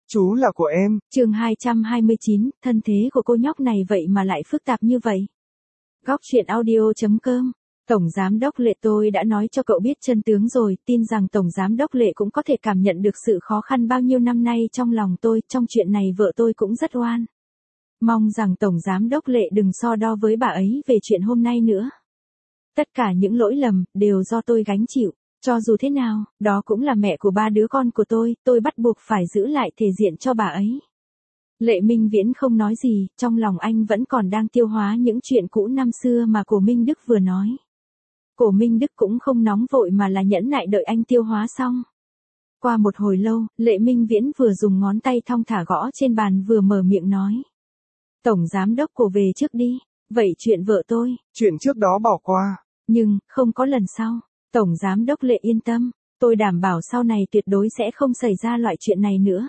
Chú là của em. Chương 229, thân thế của cô nhóc này vậy mà lại phức tạp như vậy. Góc truyện audio.com. Tổng Giám đốc Lệ, tôi đã nói cho cậu biết chân tướng rồi, tin rằng Tổng Giám đốc Lệ cũng có thể cảm nhận được sự khó khăn bao nhiêu năm nay trong lòng tôi, trong chuyện này vợ tôi cũng rất oan. Mong rằng Tổng Giám đốc Lệ đừng so đo với bà ấy về chuyện hôm nay nữa. Tất cả những lỗi lầm, đều do tôi gánh chịu. Cho dù thế nào, đó cũng là mẹ của 3 đứa con của tôi bắt buộc phải giữ lại thể diện cho bà ấy. Lệ Minh Viễn không nói gì, trong lòng anh vẫn còn đang tiêu hóa những chuyện cũ năm xưa mà Cổ Minh Đức vừa nói. Cổ Minh Đức cũng không nóng vội mà là nhẫn nại đợi anh tiêu hóa xong. Qua một hồi lâu, Lệ Minh Viễn vừa dùng ngón tay thong thả gõ trên bàn vừa mở miệng nói. Tổng Giám đốc Cổ về trước đi, vậy chuyện vợ tôi. Chuyện trước đó bỏ qua. Nhưng, không có lần sau. Tổng Giám đốc Lệ yên tâm, tôi đảm bảo sau này tuyệt đối sẽ không xảy ra loại chuyện này nữa.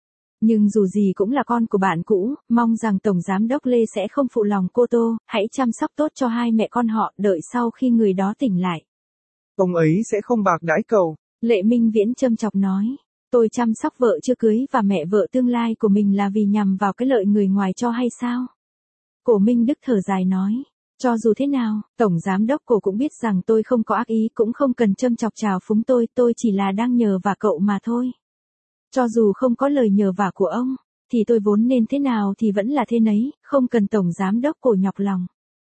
Nhưng dù gì cũng là con của bạn cũ, mong rằng Tổng Giám đốc Lê sẽ không phụ lòng cô Tô, hãy chăm sóc tốt cho hai mẹ con họ, đợi sau khi người đó tỉnh lại. Ông ấy sẽ không bạc đãi cậu. Lệ Minh Viễn châm chọc nói, tôi chăm sóc vợ chưa cưới và mẹ vợ tương lai của mình là vì nhằm vào cái lợi người ngoài cho hay sao? Cổ Minh Đức thở dài nói. Cho dù thế nào, Tổng Giám đốc Cổ cũng biết rằng tôi không có ác ý, cũng không cần châm chọc trào phúng tôi chỉ là đang nhờ vả cậu mà thôi. Cho dù không có lời nhờ vả của ông, thì tôi vốn nên thế nào thì vẫn là thế nấy, không cần Tổng Giám đốc Cổ nhọc lòng.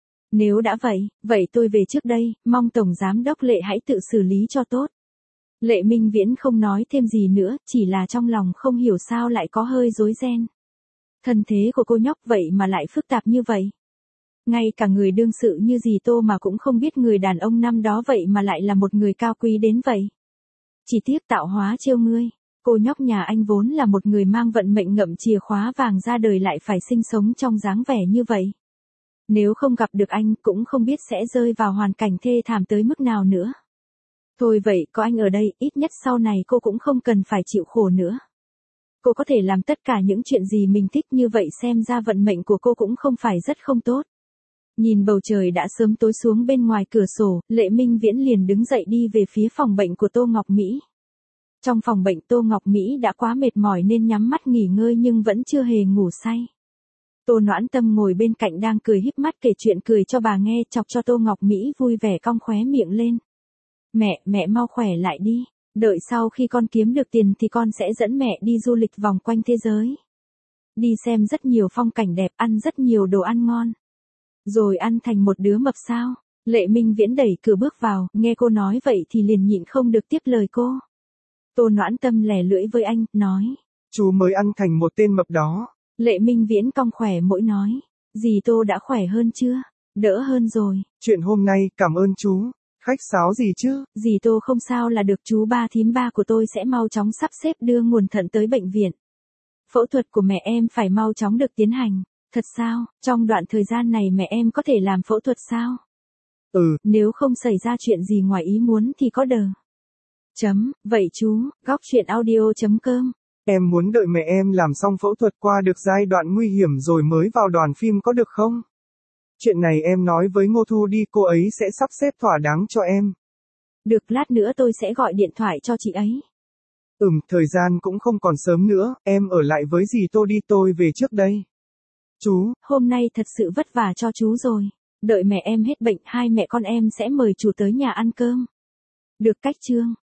Nếu đã vậy tôi về trước đây, mong Tổng Giám đốc Lệ hãy tự xử lý cho tốt. Lệ Minh Viễn không nói thêm gì nữa, chỉ là trong lòng không hiểu sao lại có hơi rối ren. Thân thế của cô nhóc vậy mà lại phức tạp như vậy. Ngay cả người đương sự như dì Tô mà cũng không biết người đàn ông năm đó vậy mà lại là một người cao quý đến vậy. Chỉ tiếc tạo hóa trêu ngươi, cô nhóc nhà anh vốn là một người mang vận mệnh ngậm chìa khóa vàng ra đời lại phải sinh sống trong dáng vẻ như vậy. Nếu không gặp được anh cũng không biết sẽ rơi vào hoàn cảnh thê thảm tới mức nào nữa. Thôi vậy, có anh ở đây, ít nhất sau này cô cũng không cần phải chịu khổ nữa. Cô có thể làm tất cả những chuyện gì mình thích, như vậy xem ra vận mệnh của cô cũng không phải rất không tốt. Nhìn bầu trời đã sớm tối xuống bên ngoài cửa sổ, Lệ Minh Viễn liền đứng dậy đi về phía phòng bệnh của Tô Ngọc Mỹ. Trong phòng bệnh Tô Ngọc Mỹ đã quá mệt mỏi nên nhắm mắt nghỉ ngơi nhưng vẫn chưa hề ngủ say. Tô Noãn Tâm ngồi bên cạnh đang cười híp mắt kể chuyện cười cho bà nghe, chọc cho Tô Ngọc Mỹ vui vẻ cong khóe miệng lên. Mẹ mau khỏe lại đi, đợi sau khi con kiếm được tiền thì con sẽ dẫn mẹ đi du lịch vòng quanh thế giới. Đi xem rất nhiều phong cảnh đẹp, ăn rất nhiều đồ ăn ngon. Rồi ăn thành một đứa mập sao? Lệ Minh Viễn đẩy cửa bước vào, nghe cô nói vậy thì liền nhịn không được tiếp lời cô. Tô Noãn Tâm lẻ lưỡi với anh, nói. Chú mới ăn thành một tên mập đó. Lệ Minh Viễn cong khỏe mỗi nói. Dì Tô đã khỏe hơn chưa? Đỡ hơn rồi. Chuyện hôm nay cảm ơn chú. Khách sáo gì chứ? Dì Tô không sao là được, chú ba thím ba của tôi sẽ mau chóng sắp xếp đưa nguồn thận tới bệnh viện. Phẫu thuật của mẹ em phải mau chóng được tiến hành. Thật sao, trong đoạn thời gian này mẹ em có thể làm phẫu thuật sao? Nếu không xảy ra chuyện gì ngoài ý muốn thì có đờ. Vậy chú, góc truyện audio.com. Em muốn đợi mẹ em làm xong phẫu thuật qua được giai đoạn nguy hiểm rồi mới vào đoàn phim có được không? Chuyện này em nói với Ngô Thu đi, cô ấy sẽ sắp xếp thỏa đáng cho em. Được, lát nữa tôi sẽ gọi điện thoại cho chị ấy. Thời gian cũng không còn sớm nữa, em ở lại với dì Tô đi, tôi về trước đây. Chú, hôm nay thật sự vất vả cho chú rồi. Đợi mẹ em hết bệnh, hai mẹ con em sẽ mời chú tới nhà ăn cơm. Được cách Trương.